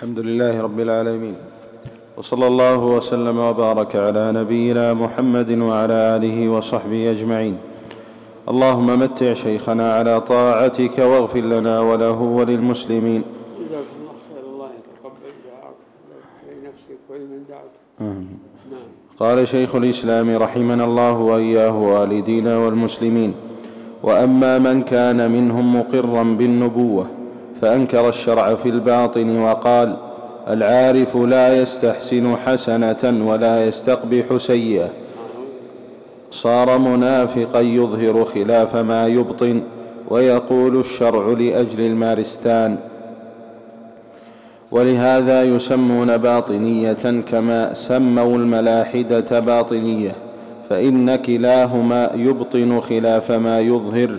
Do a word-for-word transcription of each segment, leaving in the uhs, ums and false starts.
الحمد لله رب العالمين، وصلى الله وسلم وبارك على نبينا محمد وعلى آله وصحبه أجمعين. اللهم متع شيخنا على طاعتك واغفر لنا وله وللمسلمين. جزاكم الله خير. الله يتقبل دعاءك لنفسك ولمن دعوته. نعم. قال شيخ الإسلام رحمنا الله وإياه والدينا والمسلمين: وأما من كان منهم مقرا بالنبوة فأنكر الشرع في الباطن وقال: العارف لا يستحسن حسنة ولا يستقبح سيئة، صار منافقا يظهر خلاف ما يبطن ويقول الشرع لأجل المارستان. ولهذا يسمون باطنية كما سموا الملاحدة باطنية، فإن كلاهما يبطن خلاف ما يظهر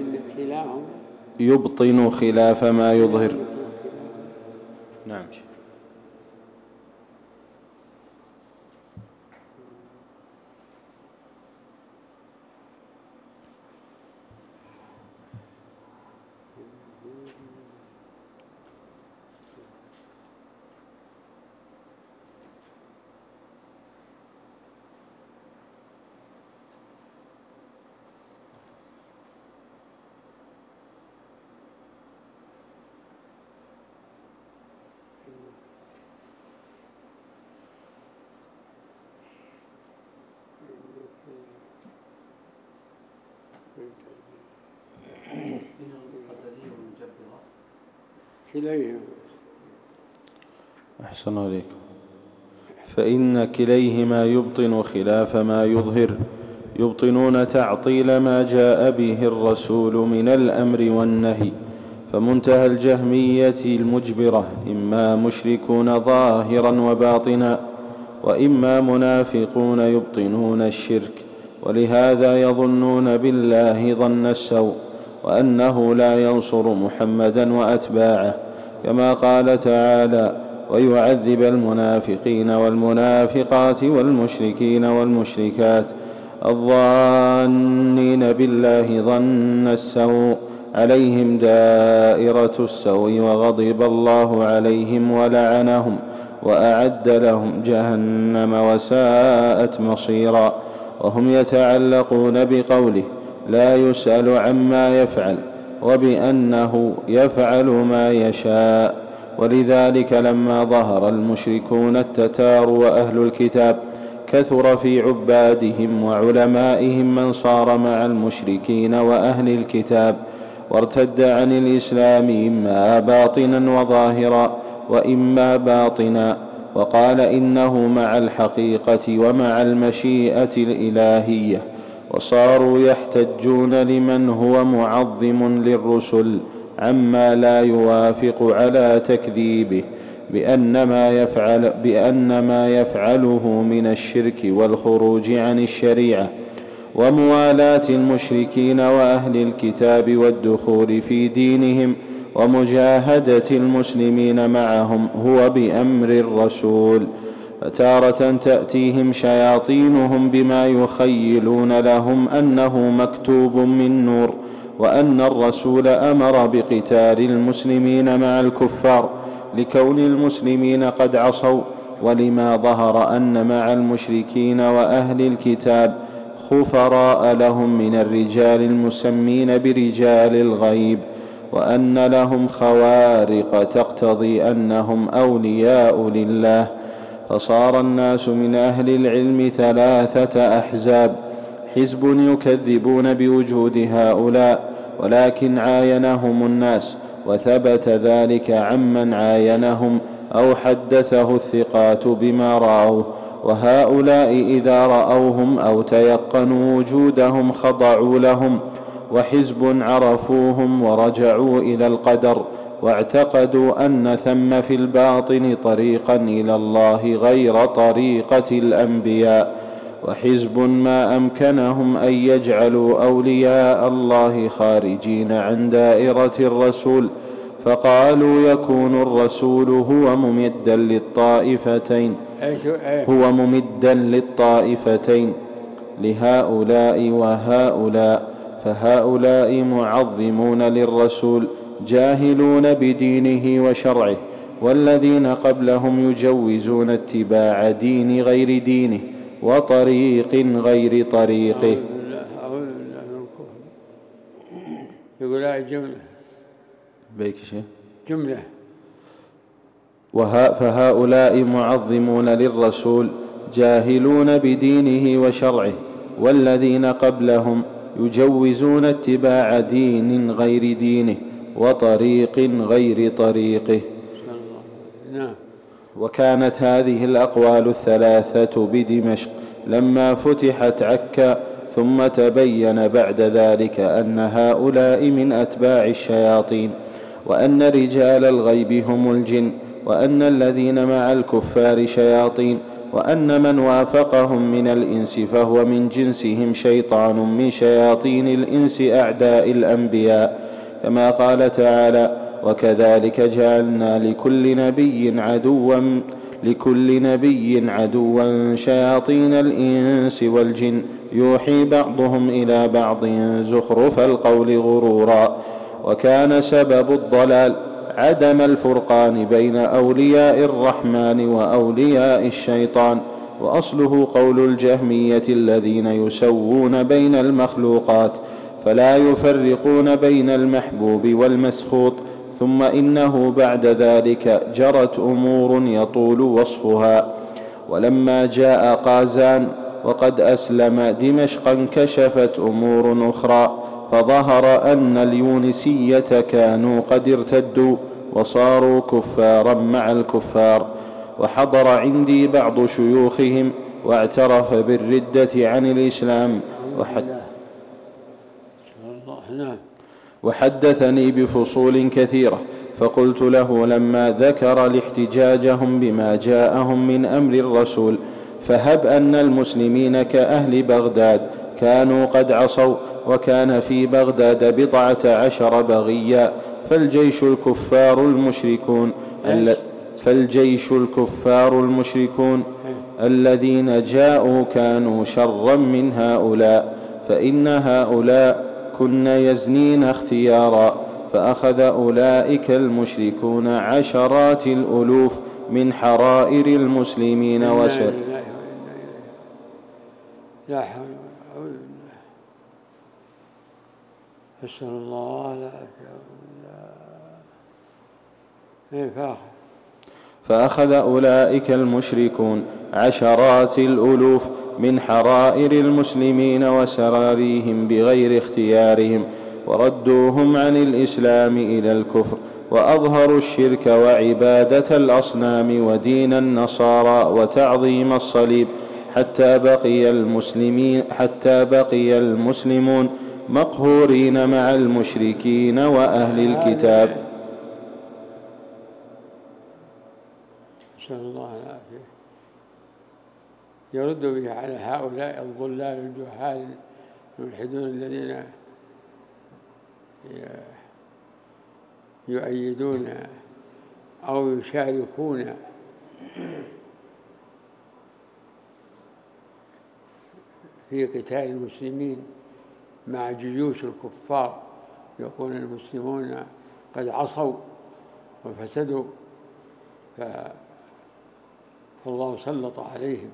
يبطن خلاف ما يظهر. نعم. كليهما. أحسن عليكم. فإن كليهما يبطن خلاف ما يظهر، يبطنون تعطيل ما جاء به الرسول من الأمر والنهي. فمنتهى الجهمية المجبرة إما مشركون ظاهرا وباطنا، وإما منافقون يبطنون الشرك، ولهذا يظنون بالله ظن السوء، وأنه لا ينصر محمدا وأتباعه، كما قال تعالى: ويعذب المنافقين والمنافقات والمشركين والمشركات الظانين بالله ظن السوء عليهم دائرة السوء وغضب الله عليهم ولعنهم وأعد لهم جهنم وساءت مصيرا. وهم يتعلقون بقوله: لا يسأل عما يفعل، وبأنه يفعل ما يشاء. ولذلك لما ظهر المشركون التتار وأهل الكتاب كثر في عبادهم وعلمائهم من صار مع المشركين وأهل الكتاب، وارتد عن الإسلام إما باطنا وظاهرا وإما باطنا، وقال إنه مع الحقيقة ومع المشيئة الإلهية. وصاروا يحتجون لمن هو معظم للرسل عما لا يوافق على تكذيبه بأن ما يفعل بأن ما يفعله من الشرك والخروج عن الشريعة وموالاة المشركين وأهل الكتاب والدخول في دينهم ومجاهدة المسلمين معهم هو بأمر الرسول. فتارة تأتيهم شياطينهم بما يخيلون لهم أنه مكتوب من نور، وأن الرسول أمر بقتال المسلمين مع الكفار لكون المسلمين قد عصوا، ولما ظهر أن مع المشركين وأهل الكتاب خفراء لهم من الرجال المسمين برجال الغيب، وأن لهم خوارق تقتضي أنهم أولياء لله. فصار الناس من أهل العلم ثلاثة أحزاب: حزب يكذبون بوجود هؤلاء ولكن عاينهم الناس، وثبت ذلك عمن عاينهم أو حدثه الثقات بما رأوه، وهؤلاء إذا رأوهم أو تيقنوا وجودهم خضعوا لهم. وحزب عرفوهم ورجعوا إلى القدر واعتقدوا أن ثم في الباطن طريقا إلى الله غير طريقة الأنبياء. وحزب ما أمكنهم أن يجعلوا أولياء الله خارجين عن دائرة الرسول، فقالوا يكون الرسول هو ممدا للطائفتين هو ممدا للطائفتين لهؤلاء وهؤلاء. فهؤلاء معظمون للرسول جاهلون بدينه وشرعه، والذين قبلهم يجوزون اتباع دين غير دينه وطريق غير طريقه. أعوذ بالله من الكفر. يقول هاي جملة بيك شيء جملة. فهؤلاء معظمون للرسول جاهلون بدينه وشرعه، والذين قبلهم يجوزون اتباع دين غير دينه وطريق غير طريقه. وكانت هذه الأقوال الثلاثة بدمشق لما فتحت عكا، ثم تبين بعد ذلك أن هؤلاء من أتباع الشياطين، وأن رجال الغيب هم الجن، وأن الذين مع الكفار شياطين، وأن من وافقهم من الإنس فهو من جنسهم شيطان من شياطين الإنس أعداء الأنبياء، كما قال تعالى: وكذلك جعلنا لكل نبي عدوا لكل نبي عدوا شياطين الإنس والجن يوحي بعضهم إلى بعض زخرف القول غرورا. وكان سبب الضلال عدم الفرقان بين أولياء الرحمن وأولياء الشيطان، وأصله قول الجهمية الذين يسوون بين المخلوقات فلا يفرقون بين المحبوب والمسخوط. ثم إنه بعد ذلك جرت أمور يطول وصفها. ولما جاء قازان وقد أسلم دمشقا كشفت أمور أخرى، فظهر أن اليونسية كانوا قد ارتدوا وصاروا كفارا مع الكفار. وحضر عندي بعض شيوخهم واعترف بالردة عن الإسلام وحدثني بفصول كثيرة، فقلت له لما ذكر لاحتجاجهم بما جاءهم من أمر الرسول: فهب أن المسلمين كأهل بغداد كانوا قد عصوا، وكان في بغداد بضعة عشر بغيا، فالجيش الكفار المشركون فالجيش الكفار المشركون الذين جاءوا كانوا شرا من هؤلاء، فإن هؤلاء كن يزنين اختيارا، فأخذ أولئك المشركون عشرات الألوف من حرائر المسلمين وسر لا حول ولا قوة أسأل الله العافية. فأخذ أولئك المشركون عشرات الألوف من حرائر المسلمين وسراريهم بغير اختيارهم، وردوهم عن الإسلام إلى الكفر، وأظهروا الشرك وعبادة الأصنام ودين النصارى وتعظيم الصليب، حتى بقي المسلمين حتى بقي المسلمون مقهورين مع المشركين وأهل الكتاب. نسأل الله العافية. يرد به على هؤلاء الضلال الجهال الملحدون الذين يؤيدون أو يشاركون في قتال المسلمين مع جيوش الكفار، يكون المسلمون قد عصوا وفسدوا فالله سلط عليهم.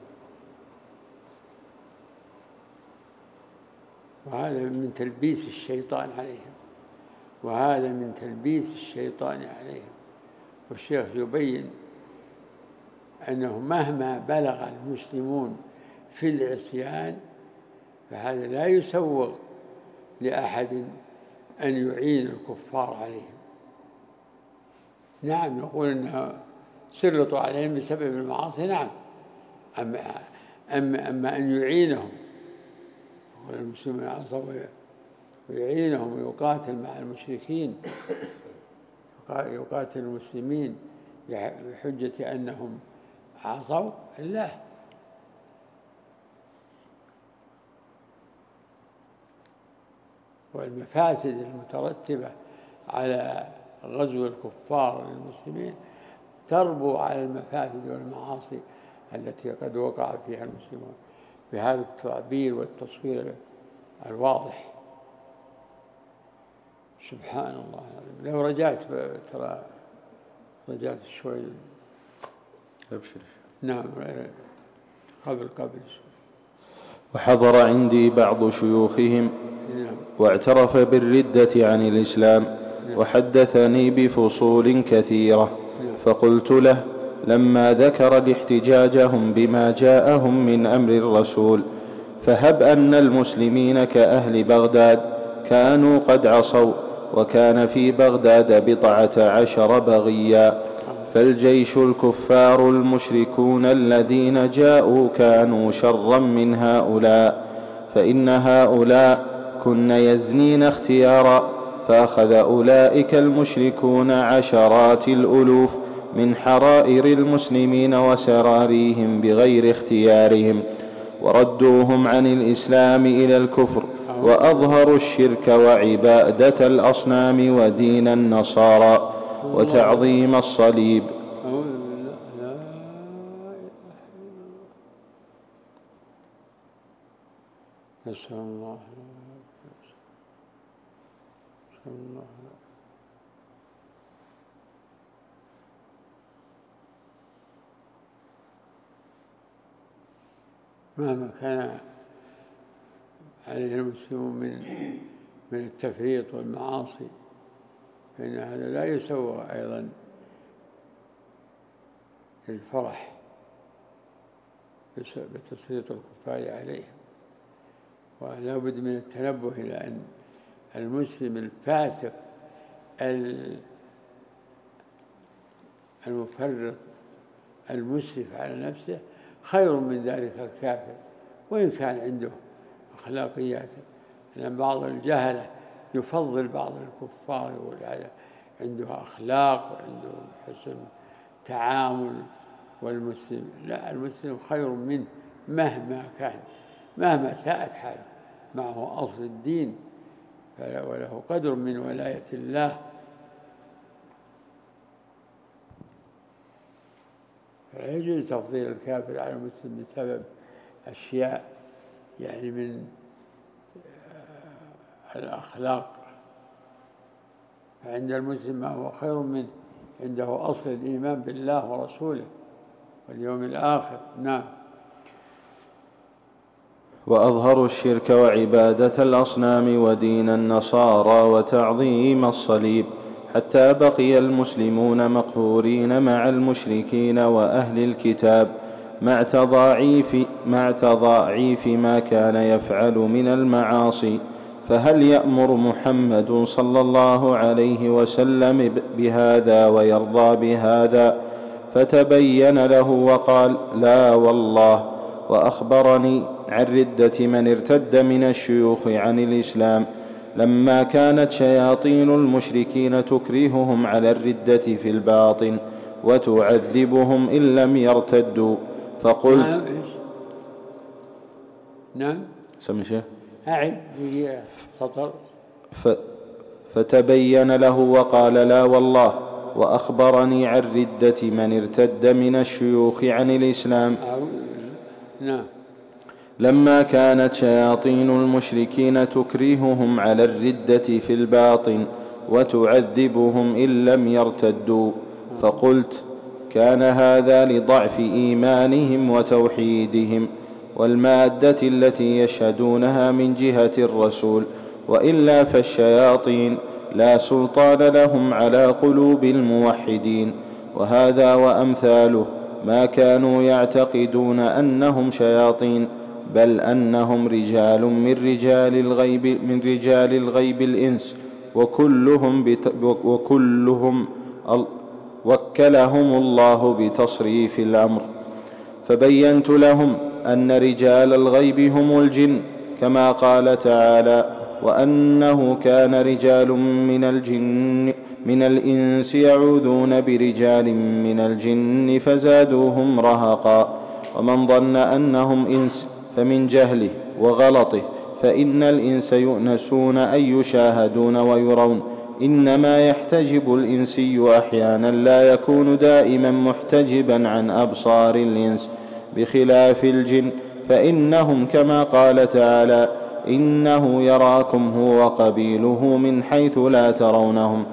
وهذا من تلبيس الشيطان عليهم وهذا من تلبيس الشيطان عليهم. والشيخ يبين أنه مهما بلغ المسلمون في العصيان فهذا لا يسوغ لأحد أن يعين الكفار عليهم. نعم نقول أنه سلطوا عليهم بسبب المعاصي، نعم، أما, أما, أما أن يعينهم والمسلمين عصوا ويعينهم ويقاتل مع المشركين، يقاتل المسلمين بحجة أنهم عصوا الله. والمفاسد المترتبة على غزو الكفار للمسلمين تربو على المفاسد والمعاصي التي قد وقع فيها المسلمون بهذا التعبير والتصوير الواضح. سبحان الله العظيم. لو رجعت ترى رجعت شوي. أبشر. نعم قبل قبل. وحضر عندي بعض شيوخهم واعترف بالردة عن الإسلام وحدثني بفصول كثيرة، فقلت له لما ذكر الاحتجاجهم بما جاءهم من أمر الرسول، فهب أن المسلمين كأهل بغداد كانوا قد عصوا، وكان في بغداد بضعة عشر بغيا، فالجيش الكفار المشركون الذين جاءوا كانوا شرا من هؤلاء، فإن هؤلاء كن يزنين اختيارا، فأخذ أولئك المشركون عشرات الألوف من حرائر المسلمين وسراريهم بغير اختيارهم، وردوهم عن الإسلام إلى الكفر، وأظهروا الشرك وعبادة الأصنام ودين النصارى وتعظيم الصليب. نسأل الله نسأل الله مهما كان عليه المسلمون من من التفريط والمعاصي، فإن هذا لا يسوى أيضا الفرح بتسليط الكفار عليهم. ولا بد من التنبه إلى أن المسلم الفاسق المفرط المسرف على نفسه خير من ذلك الكافر، وإن كان عنده أخلاقيات، لأن بعض الجهلة يفضل بعض الكفار والعادة عنده أخلاق وعنده حسن تعامل، والمسلم لا، المسلم خير منه مهما كان، مهما ساءت حاله، معه أصل الدين وله قدر من ولاية الله. فلا يجوز تفضيل الكافر على المسلم بسبب أشياء يعني من الأخلاق، فعند المسلم ما هو خير منه، عنده أصل الإيمان بالله ورسوله واليوم الآخر. نعم. وأظهروا الشرك وعبادة الأصنام ودين النصارى وتعظيم الصليب، حتى بقي المسلمون مقهورين مع المشركين وأهل الكتاب مع تضاعيف, مع تضاعيف ما كان يفعل من المعاصي. فهل يأمر محمد صلى الله عليه وسلم بهذا ويرضى بهذا؟ فتبين له وقال لا والله، وأخبرني عن ردة من ارتد من الشيوخ عن الإسلام لما كانت شياطين المشركين تكرههم على الردة في الباطن وتعذبهم إن لم يرتدوا. فقلت نعم نعم سمي شيء أعد سطر. فتبين له وقال لا والله، وأخبرني عن ردة من ارتد من الشيوخ عن الإسلام نعم لما كانت شياطين المشركين تكرههم على الردة في الباطن وتعذبهم إن لم يرتدوا. فقلت كان هذا لضعف إيمانهم وتوحيدهم والمادة التي يشهدونها من جهة الرسول، وإلا فالشياطين لا سلطان لهم على قلوب الموحدين. وهذا وأمثاله ما كانوا يعتقدون أنهم شياطين، بل أنهم رجال من رجال الغيب من رجال الغيب الإنس، وكلهم, بت وكلهم وكلهم الله بتصريف الأمر. فبينت لهم أن رجال الغيب هم الجن، كما قال تعالى وأنه كان رجال من الجن من الإنس يعوذون برجال من الجن فزادوهم رهقا. ومن ظن أنهم إنس فمن جهله وغلطه، فإن الإنس يؤنسون أن يشاهدون ويرون، إنما يحتجب الإنسي أحيانا، لا يكون دائما محتجبا عن أبصار الإنس، بخلاف الجن فإنهم كما قال تعالى إنه يراكم هو وقبيله من حيث لا ترونهم.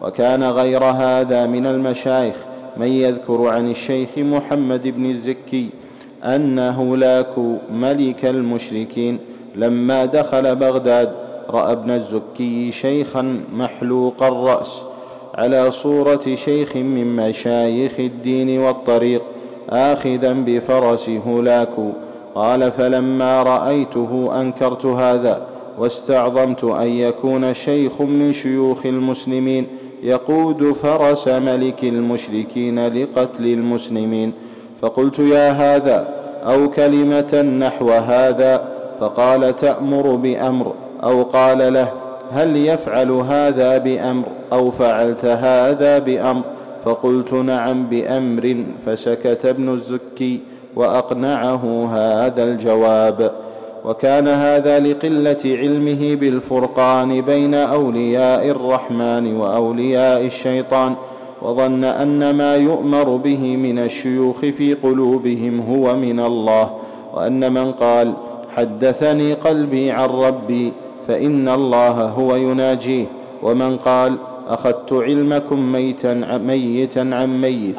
وكان غير هذا من المشايخ من يذكر عن الشيخ محمد بن الزكي أن هولاكو ملك المشركين لما دخل بغداد رأى ابن الزكي شيخا محلوق الرأس على صورة شيخ من مشايخ الدين والطريق آخذا بفرس هولاكو. قال فلما رأيته أنكرت هذا واستعظمت أن يكون شيخ من شيوخ المسلمين يقود فرس ملك المشركين لقتل المسلمين، فقلت يا هذا أو كلمة نحو هذا، فقال تأمر بأمر، أو قال له هل يفعل هذا بأمر أو فعلت هذا بأمر؟ فقلت نعم بأمر، فسكت ابن الزكي وأقنعه هذا الجواب. وكان هذا لقلة علمه بالفرقان بين أولياء الرحمن وأولياء الشيطان، وظن أن ما يؤمر به من الشيوخ في قلوبهم هو من الله، وأن من قال حدثني قلبي عن ربي فإن الله هو يناجيه، ومن قال أخذت علمكم ميتا ميتا عن ميت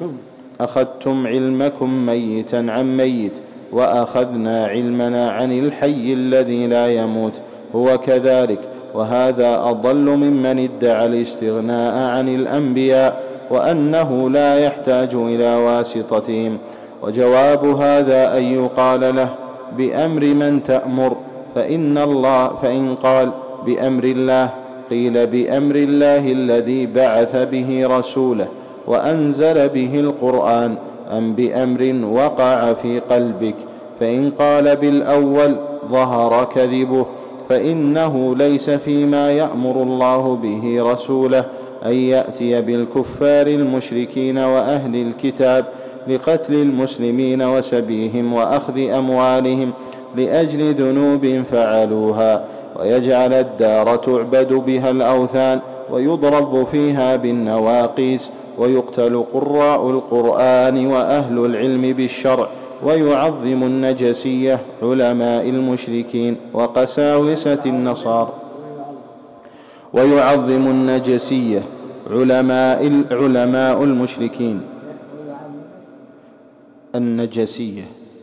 أخذتم علمكم ميتا عن ميت وأخذنا علمنا عن الحي الذي لا يموت، هو كذلك، وهذا أضل ممن ادعى الاستغناء عن الأنبياء وأنه لا يحتاج إلى واسطتهم. وجواب هذا أن يقال له بأمر من تأمر، فإن الله فإن قال بأمر الله قيل بأمر الله الذي بعث به رسوله وأنزل به القرآن، أم بأمر وقع في قلبك؟ فإن قال بالأول ظهر كذبه، فإنه ليس فيما يأمر الله به رسوله أن يأتي بالكفار المشركين وأهل الكتاب لقتل المسلمين وسبيهم وأخذ أموالهم لأجل ذنوب فعلوها، ويجعل الدار تعبد بها الأوثان ويضرب فيها بالنواقيس، ويقتل قراء القرآن وأهل العلم بالشرع، ويعظم النجسية علماء المشركين وقساوسة النصارى ويعظم النجسية علماء علماء المشركين النجسية.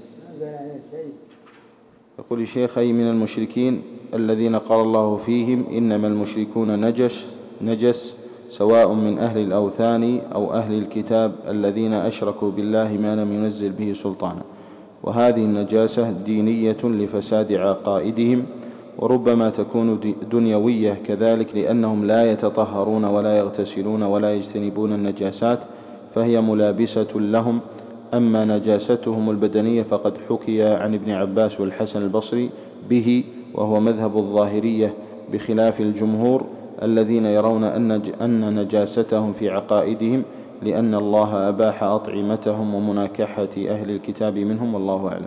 يقول الشيخ أي من المشركين الذين قال الله فيهم إنما المشركون نجس نجس سواء من أهل الأوثان أو أهل الكتاب الذين أشركوا بالله ما لم ينزل به سلطانا. وهذه النجاسة دينية لفساد عقائدهم، وربما تكون دنيوية كذلك، لأنهم لا يتطهرون ولا يغتسلون ولا يجتنبون النجاسات، فهي ملابسة لهم. أما نجاستهم البدنية فقد حكي عن ابن عباس والحسن البصري به، وهو مذهب الظاهرية بخلاف الجمهور الذين يرون أن نجاستهم في عقائدهم، لأن الله أباح أطعمتهم ومناكحة أهل الكتاب منهم، والله أعلم.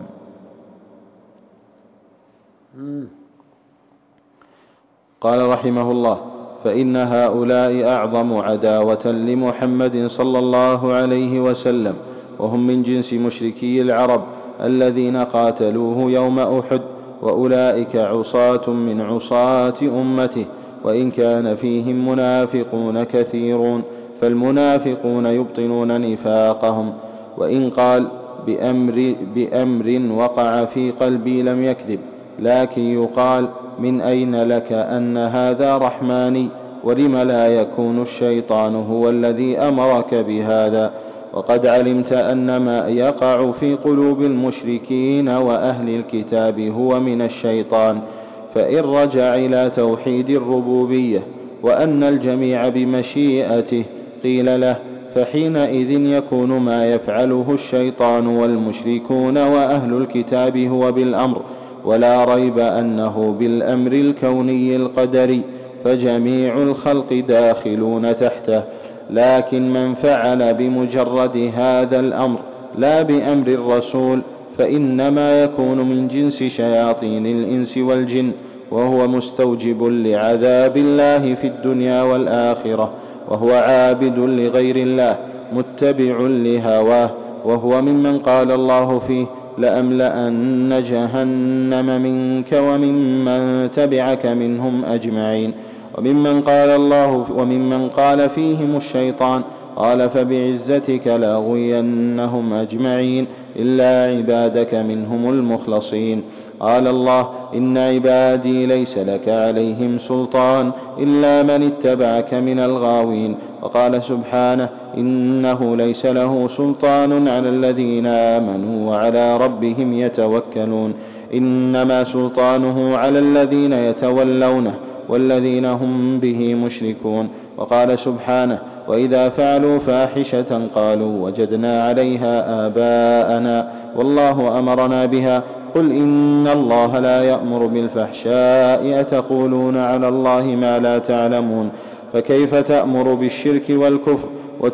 قال رحمه الله: فإن هؤلاء أعظم عداوة لمحمد صلى الله عليه وسلم، وهم من جنس مشركي العرب الذين قاتلوه يوم أحد، وأولئك عصاة من عصاة أمته، وإن كان فيهم منافقون كثيرون، فالمنافقون يبطنون نفاقهم. وإن قال بأمر, بأمر وقع في قلبي لم يكذب، لكن يقال من أين لك أن هذا رحماني، ولم لا يكون الشيطان هو الذي أمرك بهذا؟ وقد علمت أن ما يقع في قلوب المشركين وأهل الكتاب هو من الشيطان، فإن رجع إلى توحيد الربوبية وأن الجميع بمشيئته قيل له، فحينئذ يكون ما يفعله الشيطان والمشركون وأهل الكتاب هو بالأمر، ولا ريب أنه بالأمر الكوني القدري، فجميع الخلق داخلون تحته. لكن من فعل بمجرد هذا الأمر لا بأمر الرسول فإنما يكون من جنس شياطين الإنس والجن، وهو مستوجب لعذاب الله في الدنيا والآخرة، وهو عابد لغير الله متبع لهواه، وهو ممن قال الله فيه: لأملأن جهنم منك وممن تبعك منهم أجمعين. وممن قال الله وممن قال فيهم الشيطان قال فبعزتك لأغوينهم أجمعين إلا عبادك منهم المخلصين. قال الله إن عبادي ليس لك عليهم سلطان إلا من اتبعك من الغاوين. وقال سبحانه إنه ليس له سلطان على الذين آمنوا وعلى ربهم يتوكلون إنما سلطانه على الذين يتولونه والذين هم به مشركون. وقال سبحانه وإذا فعلوا فاحشة قالوا وجدنا عليها آباءنا والله أمرنا بها قل إن الله لا يأمر بالفحشاء أتقولون على الله ما لا تعلمون. فكيف تأمر بالشرك والكفر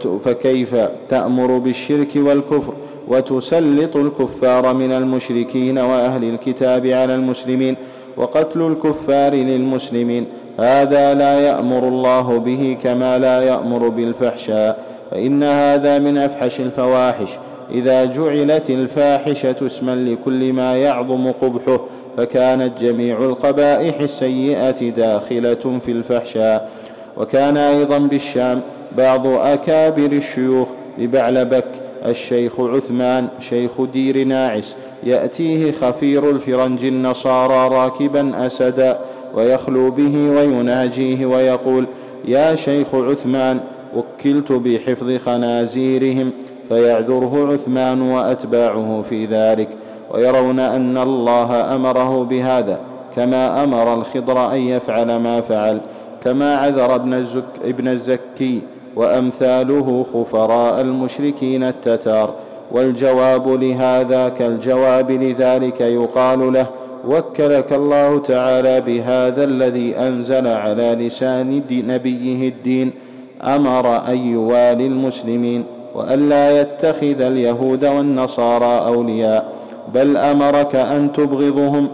فكيف تأمر بالشرك والكفر وتسلط الكفار من المشركين وأهل الكتاب على المسلمين وقتل الكفار للمسلمين؟ هذا لا يأمر الله به كما لا يأمر بالفحشاء، فإن هذا من أفحش الفواحش. إذا جعلت الفاحشة اسما لكل ما يعظم قبحه فكانت جميع القبائح السيئة داخلة في الفحشاء. وكان أيضا بالشام بعض أكابر الشيوخ لبعلبك الشيخ عثمان شيخ دير ناعس يأتيه خفير الفرنج النصارى راكبا أسدا ويخلو به ويناجيه ويقول يا شيخ عثمان وكلت بحفظ خنازيرهم، فيعذره عثمان وأتباعه في ذلك ويرون أن الله أمره بهذا كما أمر الخضر أن يفعل ما فعل، كما عذر ابن, الزك ابن الزكي وأمثاله خفراء المشركين التتار. والجواب لهذا كالجواب لذلك يقال له وكلك الله تعالى بهذا الذي أنزل على لسان نبيه الدين، أمر أن يوالي المسلمين وأن لا يتخذ اليهود والنصارى أولياء، بل أمرك أن تبغضهم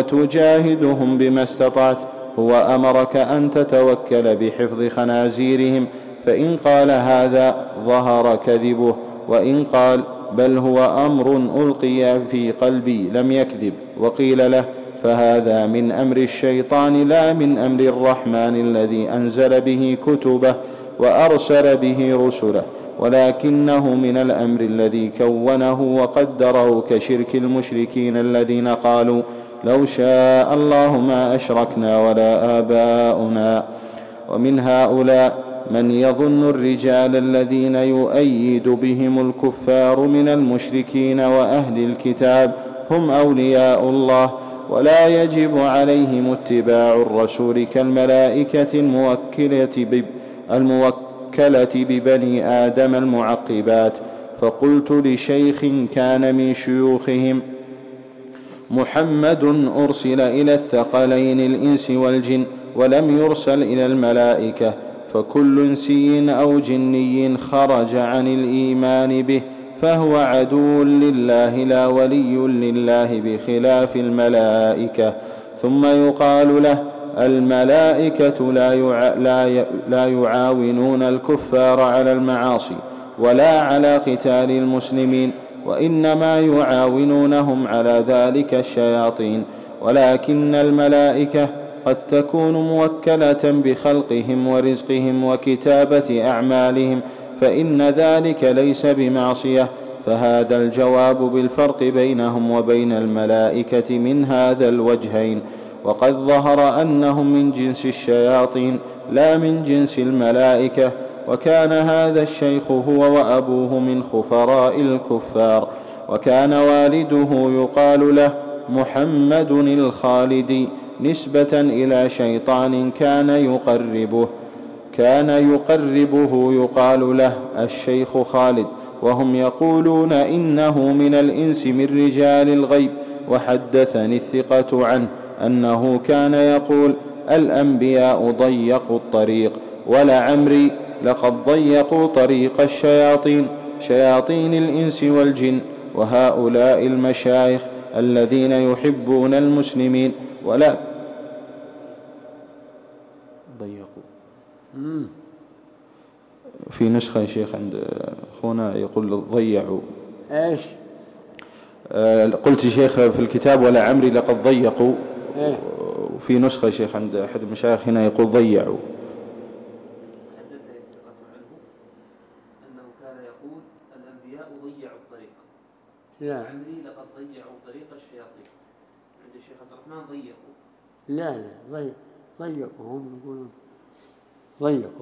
وتجاهدهم بما استطعت. هو أمرك أن تتوكل بحفظ خنازيرهم، فإن قال هذا ظهر كذبه، وإن قال بل هو أمر ألقي في قلبي لم يكذب وقيل له فهذا من أمر الشيطان لا من أمر الرحمن الذي أنزل به كتبه وأرسل به رسله، ولكنه من الأمر الذي كونه وقدره كشرك المشركين الذين قالوا لو شاء الله ما أشركنا ولا آباؤنا. ومن هؤلاء من يظن الرجال الذين يؤيد بهم الكفار من المشركين وأهل الكتاب هم أولياء الله، ولا يجب عليهم اتباع الرسول كالملائكة الموكلة الموكلة ببني آدم المعقبات. فقلت لشيخ كان من شيوخهم محمد أرسل إلى الثقلين الإنس والجن ولم يرسل إلى الملائكة، فكل إنسي أو جني خرج عن الإيمان به فهو عدو لله لا ولي لله بخلاف الملائكة. ثم يقال له الملائكة لا, يع... لا, ي... لا يعاونون الكفار على المعاصي ولا على قتال المسلمين، وإنما يعاونونهم على ذلك الشياطين، ولكن الملائكة قد تكون موكلة بخلقهم ورزقهم وكتابة أعمالهم، فإن ذلك ليس بمعصية. فهذا الجواب بالفرق بينهم وبين الملائكة من هذا الوجهين. وقد ظهر أنهم من جنس الشياطين لا من جنس الملائكة. وكان هذا الشيخ هو وأبوه من خفراء الكفار، وكان والده يقال له محمد الخالدي نسبة إلى شيطان كان يقربه كان يقربه يقال له الشيخ خالد، وهم يقولون إنه من الإنس من رجال الغيب. وحدثني الثقة عنه أنه كان يقول الأنبياء ضيقوا الطريق ولعمري لقد ضيقوا طريق الشياطين شياطين الإنس والجن. وهؤلاء المشايخ الذين يحبون المسلمين ولا ضيقوا. في نسخة يا شيخ عند أخونا يقول ضيعوا إيش؟ آه قلت شيخ في الكتاب ولا عمري لقد ضيقوا. إيه؟ وفي نسخة شيخ عند أحد المشايخ هنا يقول ضيعوا. أنه كان يقول الأنبياء ضيعوا الطريق. لا عمري لقد ضيعوا طريق الشياطين. عند الشيخ عبد الرحمن ضيقوا. لا لا ضيق ضيقوا هم يقولون ضيقوا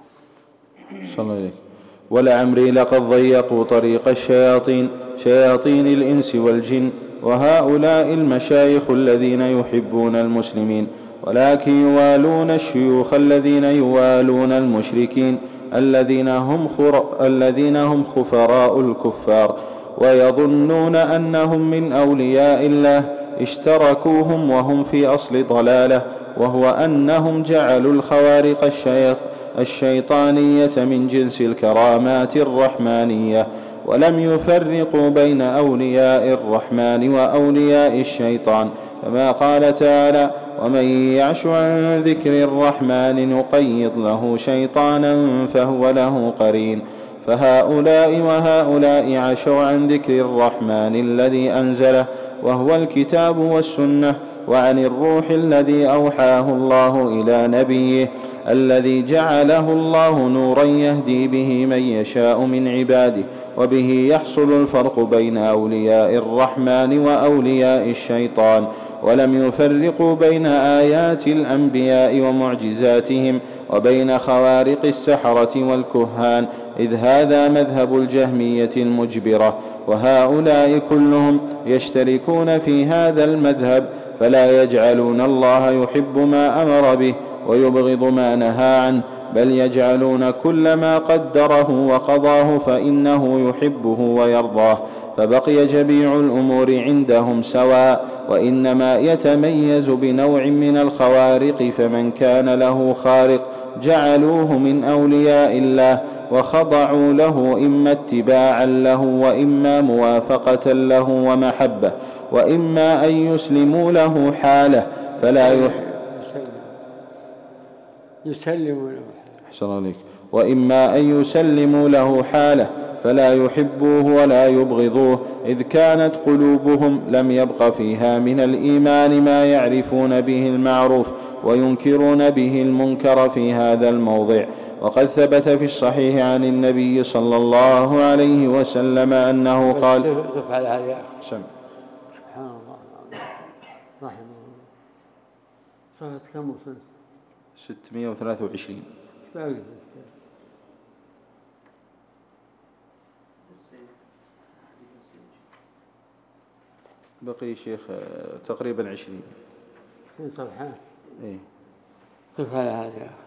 ضيقوا. صلى الله عليه. ولعمري لقد ضيقوا طريق الشياطين شياطين الإنس والجن، وهؤلاء المشايخ الذين يحبون المسلمين ولكن يوالون الشيوخ الذين يوالون المشركين الذين هم, الذين هم خفراء الكفار، ويظنون أنهم من أولياء الله اشتركوهم وهم في أصل ضلالة، وهو أنهم جعلوا الخوارق الشيخ الشيطانية من جنس الكرامات الرحمانية، ولم يفرقوا بين أولياء الرحمن وأولياء الشيطان، كما قال تعالى: ومن يعش عن ذكر الرحمن نقيض له شيطانا فهو له قرين. فهؤلاء وهؤلاء عشوا عن ذكر الرحمن الذي أنزله وهو الكتاب والسنة، وعن الروح الذي أوحاه الله إلى نبيه الذي جعله الله نورا يهدي به من يشاء من عباده، وبه يحصل الفرق بين أولياء الرحمن وأولياء الشيطان. ولم يفرقوا بين آيات الأنبياء ومعجزاتهم وبين خوارق السحرة والكهان، إذ هذا مذهب الجهمية المجبرة، وهؤلاء كلهم يشتركون في هذا المذهب، فلا يجعلون الله يحب ما أمر به ويبغض ما نهى عنه، بل يجعلون كل ما قدره وقضاه فإنه يحبه ويرضاه، فبقي جميع الأمور عندهم سواء، وإنما يتميز بنوع من الخوارق، فمن كان له خارق جعلوه من أولياء الله وخضعوا له إما اتباعا له وإما موافقة له ومحبة، وإما أن يسلموا له حاله فلا يحب يسلموا له أحسن عليك وإما أن يسلموا له حاله فلا يحبوه ولا يبغضوه، إذ كانت قلوبهم لم يبق فيها من الإيمان ما يعرفون به المعروف وينكرون به المنكر في هذا الموضع. وقد ثبت في الصحيح عن النبي صلى الله عليه وسلم أنه قال: سبحان الله سبحان الله رحمه الله. صفحة كم وصلت؟ ستمائة وثلاثة وعشرين. بقي شيخ تقريبا عشرين. في صفحة. ايه كيف هذا؟